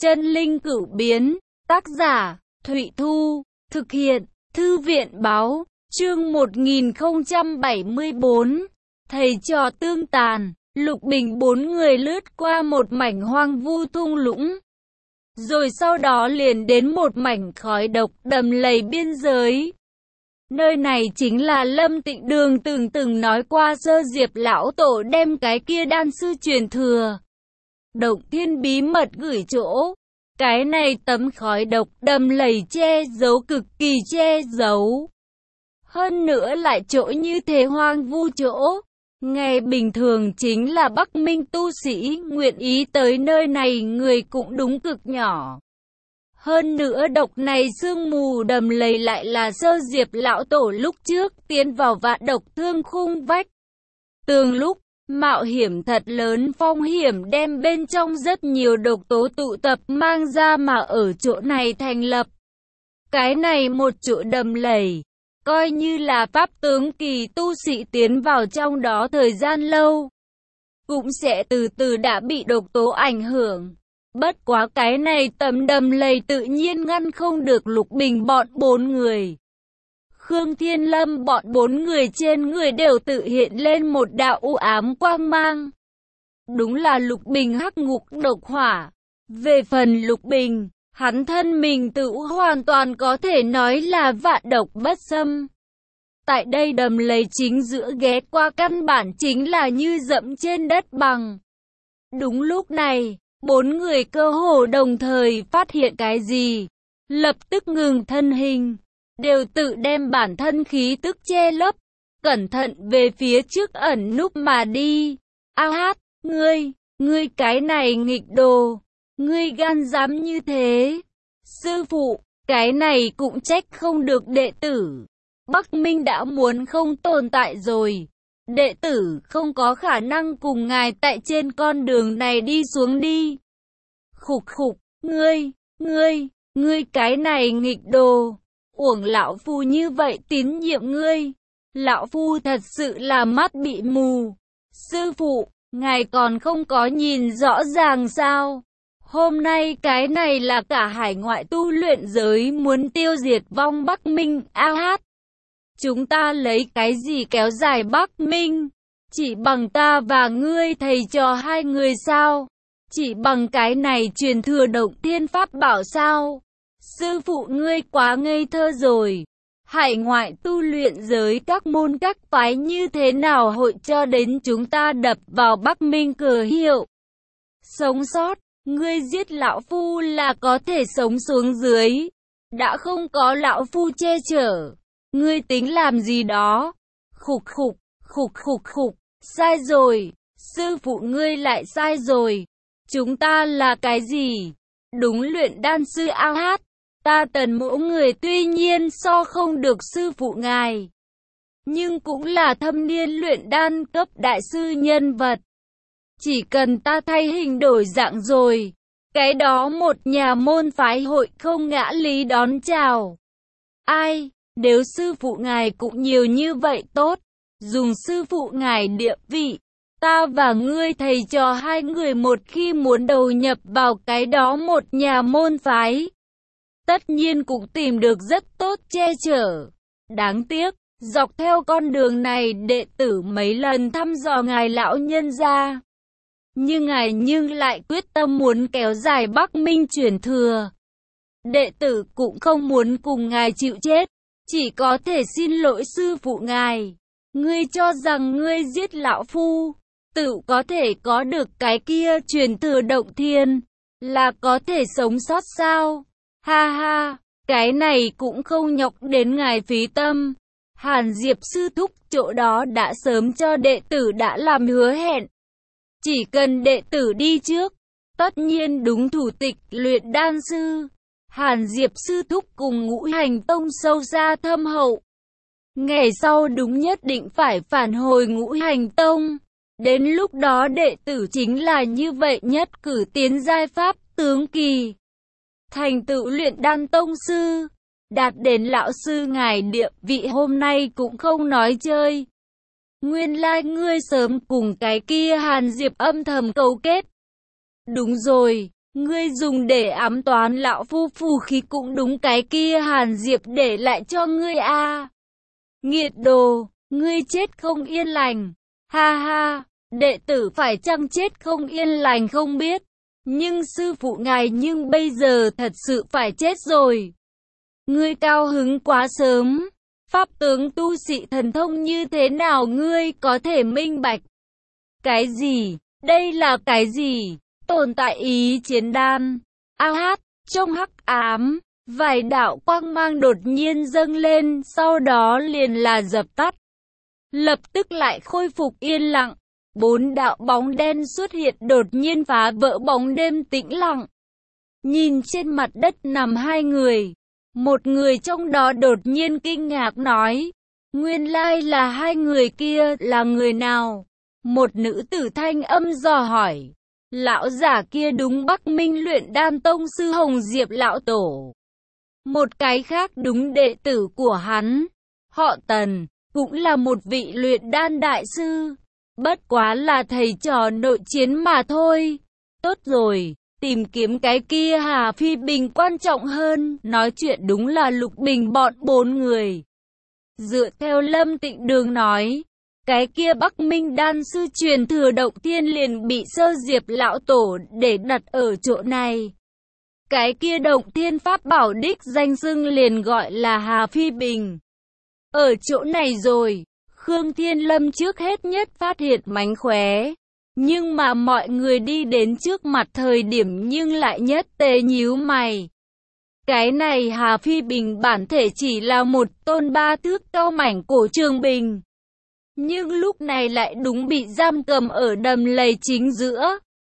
Chân linh cửu biến, tác giả, Thụy Thu, thực hiện, Thư viện Báo, chương 1074, thầy trò tương tàn, Lục Bình bốn người lướt qua một mảnh hoang vu thung lũng. Rồi sau đó liền đến một mảnh khói độc đầm lầy biên giới. Nơi này chính là Lâm Tịnh Đường từng nói qua Sơ Diệp lão tổ đem cái kia đan sư truyền thừa Động Thiên bí mật gửi chỗ. Cái này tấm khói độc đầm lầy che giấu cực kỳ che giấu. Hơn nữa lại chỗ như thế hoang vu chỗ. Ngày bình thường chính là Bắc Minh tu sĩ nguyện ý tới nơi này người cũng đúng cực nhỏ. Hơn nữa độc này sương mù đầm lầy lại là Sơ Diệp lão tổ lúc trước tiến vào vạn độc thương khung vách tường lúc mạo hiểm thật lớn phong hiểm đem bên trong rất nhiều độc tố tụ tập mang ra mà ở chỗ này thành lập. Cái này một chỗ đầm lầy, coi như là pháp tướng kỳ tu sĩ tiến vào trong đó thời gian lâu, cũng sẽ từ từ đã bị độc tố ảnh hưởng. Bất quá cái này tấm đầm lầy tự nhiên ngăn không được Lục Bình bọn bốn người. Khương Thiên Lâm bọn bốn người trên người đều tự hiện lên một đạo u ám quang mang. Đúng là Lục Bình hắc ngục độc hỏa. Về phần Lục Bình, hắn thân mình tự hoàn toàn có thể nói là vạn độc bất xâm. Tại đây đầm lầy chính giữa ghé qua căn bản chính là như dẫm trên đất bằng. Đúng lúc này, bốn người cơ hồ đồng thời phát hiện cái gì, lập tức ngừng thân hình, đều tự đem bản thân khí tức che lấp, cẩn thận về phía trước ẩn núp mà đi. A hát, ngươi cái này nghịch đồ, ngươi gan dám như thế. Sư phụ, cái này cũng trách không được đệ tử. Bắc Minh đã muốn không tồn tại rồi. Đệ tử không có khả năng cùng ngài tại trên con đường này đi xuống đi. Khục khục, ngươi cái này nghịch đồ. Uổng lão phu như vậy tín nhiệm ngươi. Lão phu thật sự là mắt bị mù. Sư phụ, ngài còn không có nhìn rõ ràng sao? Hôm nay cái này là cả hải ngoại tu luyện giới muốn tiêu diệt vong Bắc Minh. A hát, chúng ta lấy cái gì kéo dài Bắc Minh? Chỉ bằng ta và ngươi thầy trò hai người sao? Chỉ bằng cái này truyền thừa Động Thiên pháp bảo sao? Sư phụ ngươi quá ngây thơ rồi. Hải ngoại tu luyện giới các môn các phái như thế nào hội cho đến chúng ta đập vào Bắc Minh cửa hiệu? Sống sót, ngươi giết lão phu là có thể sống xuống dưới. Đã không có lão phu che chở, ngươi tính làm gì đó? Khục khục, sai rồi. Sư phụ ngươi lại sai rồi. Chúng ta là cái gì? Đúng luyện đan sư A hát. Ta Tần Mỗ người tuy nhiên so không được sư phụ ngài, nhưng cũng là thâm niên luyện đan cấp đại sư nhân vật. Chỉ cần ta thay hình đổi dạng rồi, cái đó một nhà môn phái hội không ngã lý đón chào. Ai, nếu sư phụ ngài cũng nhiều như vậy tốt, dùng sư phụ ngài địa vị, ta và ngươi thầy trò hai người một khi muốn đầu nhập vào cái đó một nhà môn phái, tất nhiên cũng tìm được rất tốt che chở. Đáng tiếc, dọc theo con đường này đệ tử mấy lần thăm dò ngài lão nhân gia, nhưng ngài lại quyết tâm muốn kéo dài Bắc Minh truyền thừa. Đệ tử cũng không muốn cùng ngài chịu chết, chỉ có thể xin lỗi sư phụ ngài. Ngươi cho rằng ngươi giết lão phu, tự có thể có được cái kia truyền thừa Động Thiên, là có thể sống sót sao? Ha ha, cái này cũng không nhọc đến ngài phí tâm. Hàn Diệp sư thúc chỗ đó đã sớm cho đệ tử đã làm hứa hẹn. Chỉ cần đệ tử đi trước, tất nhiên đúng thủ tịch luyện đan sư. Hàn Diệp sư thúc cùng Ngũ Hành Tông sâu xa thâm hậu. Ngày sau đúng nhất định phải phản hồi Ngũ Hành Tông. Đến lúc đó đệ tử chính là như vậy nhất cử tiến giai pháp tướng kỳ, thành tựu luyện đan tông sư, đạt đến lão sư ngài địa vị hôm nay cũng không nói chơi. Nguyên lai ngươi sớm cùng cái kia Hàn Diệp âm thầm cấu kết. Đúng rồi, Ngươi dùng để ám toán lão phu phù khí cũng đúng cái kia Hàn Diệp để lại cho ngươi a. Nghiệt đồ, ngươi chết không yên lành. Ha ha, đệ tử phải chăng chết không yên lành không biết. Nhưng sư phụ ngài nhưng bây giờ thật sự phải chết rồi. Ngươi cao hứng quá sớm. Pháp tướng tu sĩ thần thông như thế nào ngươi có thể minh bạch? Cái gì? Đây là cái gì? Tồn tại ý chiến đan. A hát, trong hắc ám, vài đạo quang mang đột nhiên dâng lên, sau đó liền là dập tắt. Lập tức lại khôi phục yên lặng. 4 đạo bóng đen xuất hiện đột nhiên phá vỡ bóng đêm tĩnh lặng. Nhìn trên mặt đất nằm 2 người. Một người trong đó đột nhiên kinh ngạc nói. Nguyên lai là 2 người kia là người nào? Một nữ tử thanh âm dò hỏi. Lão giả kia đúng Bắc Minh Luyện Đan Tông sư Hồng Diệp lão tổ. Một cái khác đúng đệ tử của hắn. Họ Tần, cũng là một vị luyện đan đại sư. Bất quá là thầy trò nội chiến mà thôi. Tốt rồi, tìm kiếm cái kia Hà Phi Bình quan trọng hơn. Nói chuyện đúng là Lục Bình bọn 4 người. Dựa theo Lâm Tịnh Đường nói, cái kia Bắc Minh đan sư truyền thừa Động Thiên liền bị Sơ Diệp lão tổ để đặt ở chỗ này. Cái kia Động Thiên pháp bảo đích danh xưng liền gọi là Hà Phi Bình. Ở chỗ này rồi, Khương Thiên Lâm trước hết nhất phát hiện mánh khóe. Nhưng mà mọi người đi đến trước mặt thời điểm nhưng lại nhất tề nhíu mày. Cái này Hà Phi Bình bản thể chỉ là một tôn 3 thước cao mảnh cổ trường bình. Nhưng lúc này lại đúng bị giam cầm ở đầm lầy chính giữa.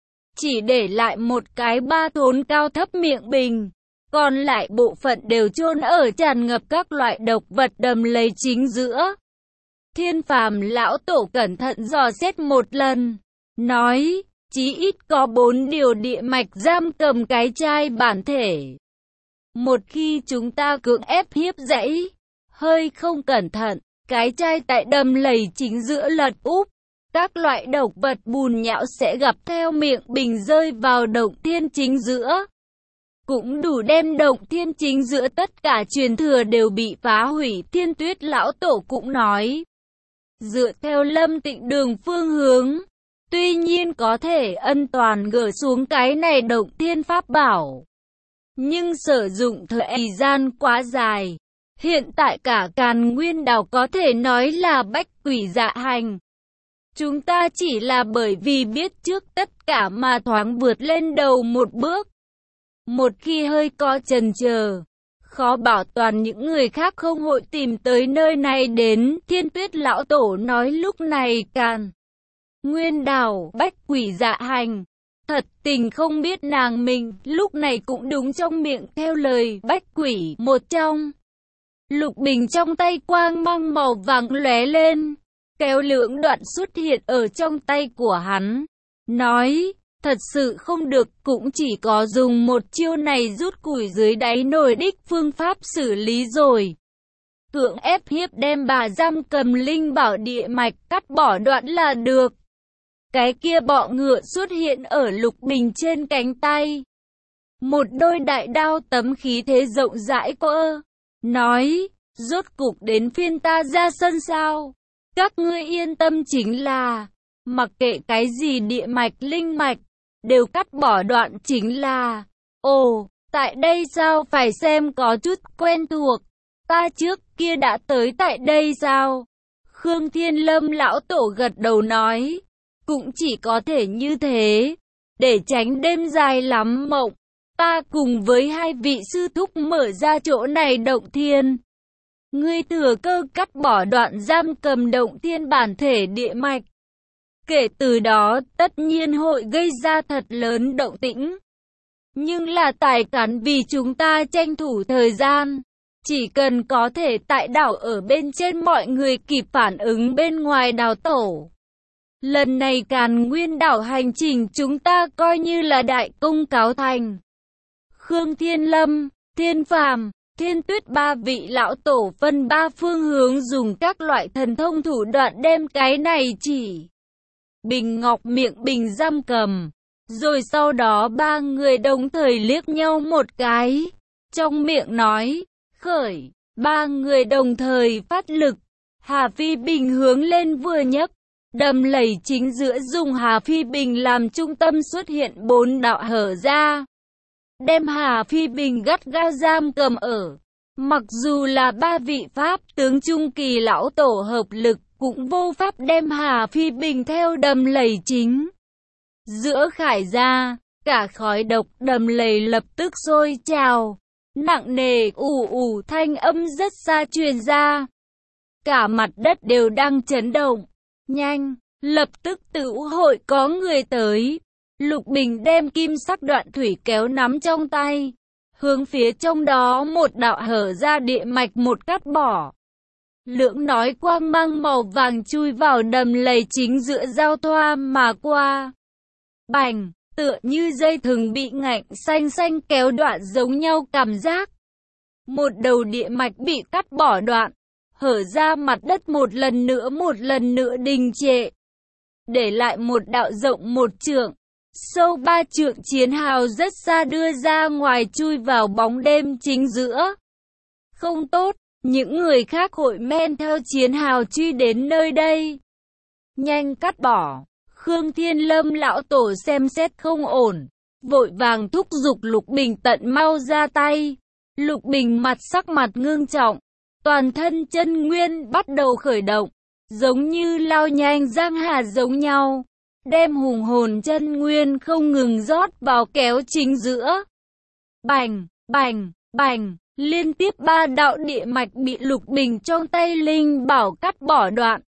Chỉ để lại một cái 3 thốn cao thấp miệng bình. Còn lại bộ phận đều chôn ở tràn ngập các loại độc vật đầm lầy chính giữa. Thiên Phàm lão tổ cẩn thận dò xét một lần. Nói, chí ít có 4 điều địa mạch giam cầm cái chai bản thể. Một khi chúng ta cưỡng ép hiếp dẫy, hơi không cẩn thận, cái chai tại đầm lầy chính giữa lật úp. Các loại độc vật bùn nhão sẽ gặp theo miệng bình rơi vào Động Thiên chính giữa. Cũng đủ đem Động Thiên chính giữa tất cả truyền thừa đều bị phá hủy. Thiên Tuyết lão tổ cũng nói. Dựa theo Lâm Tịnh Đường phương hướng, tuy nhiên có thể ân toàn gỡ xuống cái này Động Thiên pháp bảo. Nhưng sử dụng thời gian quá dài. Hiện tại cả Càn Nguyên đảo có thể nói là bách quỷ dạ hành. Chúng ta chỉ là bởi vì biết trước tất cả mà thoáng vượt lên đầu một bước. Một khi hơi có chần chờ, khó bảo toàn những người khác không hội tìm tới nơi này đến. Thiên Tuyết lão tổ nói lúc này Càn Nguyên đảo bách quỷ dạ hành. Thật tình không biết nàng mình lúc này cũng đúng trong miệng theo lời bách quỷ một trong. Lục bình trong tay quang mang màu vàng lóe lên, kéo lưỡng đoạn xuất hiện ở trong tay của hắn. Nói, thật sự không được, cũng chỉ có dùng một chiêu này rút củi dưới đáy nồi đích phương pháp xử lý rồi. Cưỡng ép hiếp đem bà giam cầm linh bảo địa mạch cắt bỏ đoạn là được. Cái kia bọ ngựa xuất hiện ở Lục bình trên cánh tay. Một đôi đại đao tấm khí thế rộng rãi cơ. Nói, rốt cục đến phiên ta ra sân sao? Các ngươi yên tâm chính là, mặc kệ cái gì địa mạch linh mạch, đều cắt bỏ đoạn chính là. Ồ, tại đây sao phải xem có chút quen thuộc, ta trước kia đã tới tại đây sao? Khương Thiên Lâm lão tổ gật đầu nói, cũng chỉ có thể như thế, để tránh đêm dài lắm mộng. Ta cùng với 2 vị sư thúc mở ra chỗ này Động Thiên. Ngươi thừa cơ cắt bỏ đoạn giam cầm Động Thiên bản thể địa mạch. Kể từ đó tất nhiên hội gây ra thật lớn động tĩnh. Nhưng là tài cán vì chúng ta tranh thủ thời gian. Chỉ cần có thể tại đảo ở bên trên mọi người kịp phản ứng bên ngoài đảo tổ. Lần này Càn Nguyên đảo hành trình chúng ta coi như là đại công cáo thành. Khương Thiên Lâm, Thiên Phàm, Thiên Tuyết 3 vị lão tổ phân 3 phương hướng dùng các loại thần thông thủ đoạn đem cái này chỉ bình ngọc miệng bình giam cầm. Rồi sau đó ba người đồng thời liếc nhau một cái, trong miệng nói, khởi, ba người đồng thời phát lực. Hà Phi Bình hướng lên vừa nhấc, đầm lầy chính giữa dùng Hà Phi Bình làm trung tâm xuất hiện 4 đạo hở ra, đem Hà Phi Bình gắt gao giam cầm ở. Mặc dù là ba vị pháp tướng trung kỳ lão tổ hợp lực, cũng vô pháp đem Hà Phi Bình theo đầm lầy chính giữa khải ra. Cả khói độc đầm lầy lập tức sôi trào, nặng nề ù ù thanh âm rất xa truyền ra. Cả mặt đất đều đang chấn động. Nhanh, lập tức tử hội có người tới. Lục Bình đem kim sắc đoạn thủy kéo nắm trong tay, hướng phía trong đó một đạo hở ra địa mạch một cắt bỏ. Lưỡng nói quang mang màu vàng chui vào đầm lầy chính giữa giao thoa mà qua. Bành, tựa như dây thừng bị ngạnh xanh xanh kéo đoạn giống nhau cảm giác. Một đầu địa mạch bị cắt bỏ đoạn, hở ra mặt đất một lần nữa đình trệ, để lại một đạo rộng 1 trượng, sâu 3 trượng chiến hào rất xa đưa ra ngoài chui vào bóng đêm chính giữa. Không tốt, những người khác hội men theo chiến hào truy đến nơi đây. Nhanh cắt bỏ. Khương Thiên Lâm lão tổ xem xét không ổn, vội vàng thúc giục Lục Bình tận mau ra tay. Lục Bình sắc mặt ngưng trọng, toàn thân chân nguyên bắt đầu khởi động, giống như lao nhanh giang hà giống nhau, đem hùng hồn chân nguyên không ngừng rót vào kéo chính giữa. Bành, bành, bành, liên tiếp 3 đạo địa mạch bị Lục Bình trong tay linh bảo cắt bỏ đoạn.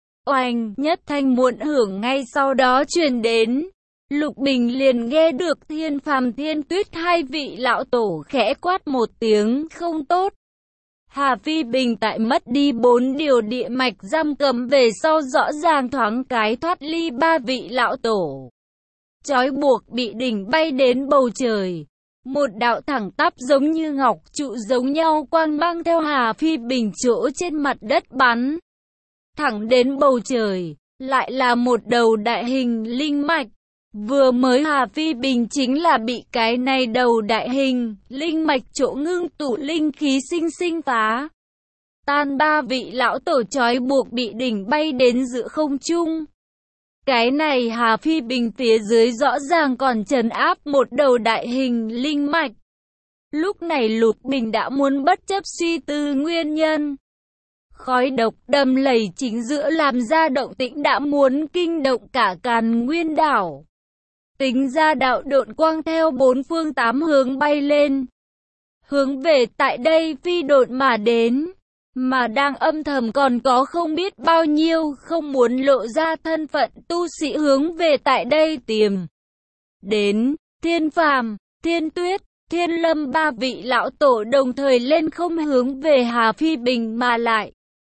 Oanh, nhất thanh muộn hưởng ngay sau đó truyền đến. Lục Bình liền nghe được Thiên Phàm Thiên Tuyết hai vị lão tổ khẽ quát một tiếng không tốt. Hà Phi Bình tại mất đi 4 điều địa mạch giam cầm về sau rõ ràng thoáng cái thoát ly 3 vị lão tổ. Trói buộc bị đỉnh bay đến bầu trời. Một đạo thẳng tắp giống như ngọc trụ giống nhau quang mang theo Hà Phi Bình chỗ trên mặt đất bắn thẳng đến bầu trời, lại là một đầu đại hình linh mạch. Vừa mới Hà Phi Bình chính là bị cái này đầu đại hình linh mạch chỗ ngưng tụ linh khí sinh phá tan 3 vị lão tổ trói buộc bị đỉnh bay đến giữa không trung. Cái này Hà Phi Bình phía dưới rõ ràng còn trấn áp một đầu đại hình linh mạch. Lúc này Lục Bình đã muốn bất chấp suy tư nguyên nhân. Khói độc đầm lầy chính giữa làm ra động tĩnh đã muốn kinh động cả Càn Nguyên đảo. Tính ra đạo độn quang theo 4 phương 8 hướng bay lên, hướng về tại đây phi độn mà đến, mà đang âm thầm còn có không biết bao nhiêu không muốn lộ ra thân phận tu sĩ hướng về tại đây tìm đến. Thiên Phàm, Thiên Tuyết, Thiên Lâm 3 vị lão tổ đồng thời lên không hướng về Hà Phi Bình mà lại.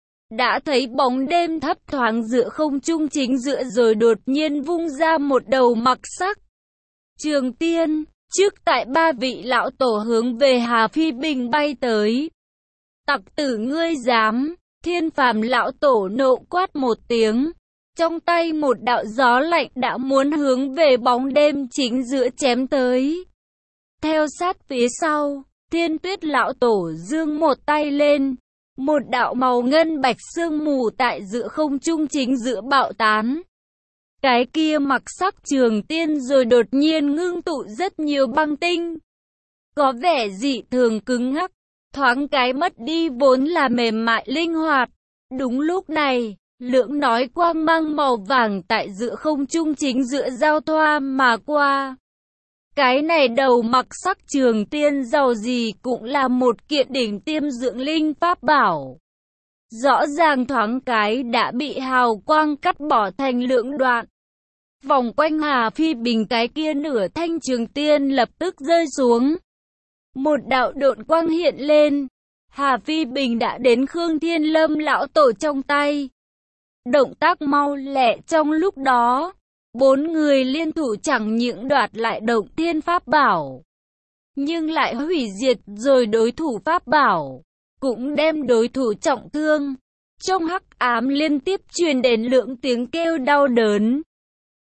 Đã thấy bóng đêm thấp thoáng giữa không trung chính giữa rồi đột nhiên vung ra một đầu mặc sắc trường tiên, trước tại 3 vị lão tổ hướng về Hà Phi Bình bay tới. Tặc tử ngươi dám! Thiên Phàm lão tổ nộ quát một tiếng, trong tay một đạo gió lạnh đã muốn hướng về bóng đêm chính giữa chém tới. Theo sát phía sau, Thiên Tuyết lão tổ giương một tay lên, một đạo màu ngân bạch sương mù tại giữa không trung chính giữa bạo tán. Cái kia mặc sắc trường tiên rồi đột nhiên ngưng tụ rất nhiều băng tinh, có vẻ dị thường cứng ngắc, thoáng cái mất đi vốn là mềm mại linh hoạt. Đúng lúc này, lưỡng nói quang mang màu vàng tại giữa không trung chính giữa giao thoa mà qua. Cái này đầu mặc sắc trường tiên giàu gì cũng là một kiện đỉnh tiêm dưỡng linh pháp bảo. Rõ ràng thoáng cái đã bị hào quang cắt bỏ thành lưỡng đoạn. Vòng quanh Hà Phi Bình cái kia nửa thanh trường tiên lập tức rơi xuống. Một đạo độn quang hiện lên. Hà Phi Bình đã đến Khương Thiên Lâm lão tổ trong tay. Động tác mau lẹ trong lúc đó. 4 người liên thủ chẳng những đoạt lại động thiên pháp bảo, nhưng lại hủy diệt rồi đối thủ pháp bảo, cũng đem đối thủ trọng thương. Trong hắc ám liên tiếp truyền đến lượng tiếng kêu đau đớn.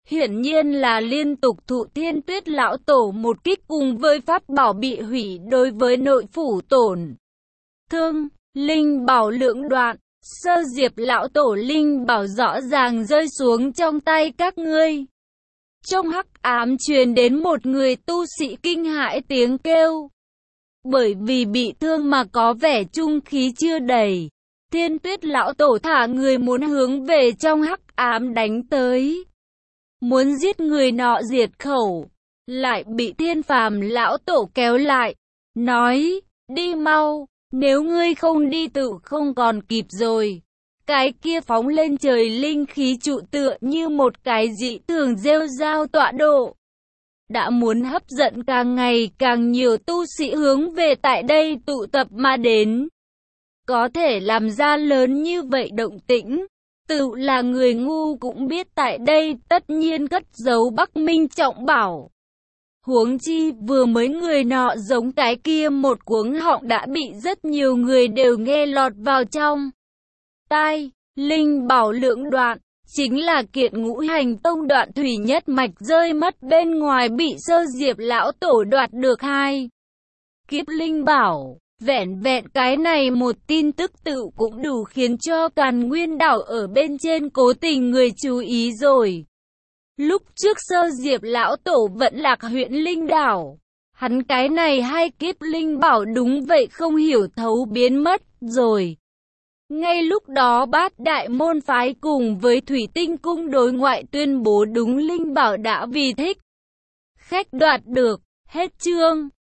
Hiển nhiên là liên tục thụ Thiên Tuyết lão tổ một kích cùng với pháp bảo bị hủy đối với nội phủ tổn thương, linh bảo lượng đoạn. Sơ Diệp lão tổ linh bảo rõ ràng rơi xuống trong tay các ngươi. Trong hắc ám truyền đến một người tu sĩ kinh hãi tiếng kêu. Bởi vì bị thương mà có vẻ trung khí chưa đầy, Thiên Tuyết lão tổ thả người muốn hướng về trong hắc ám đánh tới. Muốn giết người nọ diệt khẩu, lại bị Thiên Phàm lão tổ kéo lại, nói, đi mau, nếu ngươi không đi tự không còn kịp rồi. Cái kia phóng lên trời linh khí trụ tựa như một cái dị thường rêu rao tọa độ. Đã muốn hấp dẫn càng ngày càng nhiều tu sĩ hướng về tại đây tụ tập mà đến. Có thể làm ra lớn như vậy động tĩnh, tự là người ngu cũng biết tại đây tất nhiên cất giấu Bắc Minh trọng bảo. Huống chi vừa mới người nọ giống cái kia một cuống họng đã bị rất nhiều người đều nghe lọt vào trong tai. Linh bảo lượng đoạn, chính là kiện Ngũ Hành Tông đoạn thủy nhất mạch rơi mất bên ngoài bị Sơ Diệp lão tổ đoạt được 2 kiếp linh bảo. Vẹn vẹn cái này một tin tức tự cũng đủ khiến cho toàn nguyên đảo ở bên trên cố tình người chú ý rồi. Lúc trước Sơ Diệp lão tổ vẫn lạc huyện linh đảo, hắn cái này 2 kiếp linh bảo đúng vậy không hiểu thấu biến mất rồi. Ngay lúc đó Bát Đại môn phái cùng với Thủy Tinh cung đối ngoại tuyên bố đúng linh bảo đã vì thích khách đoạt được. Hết chương.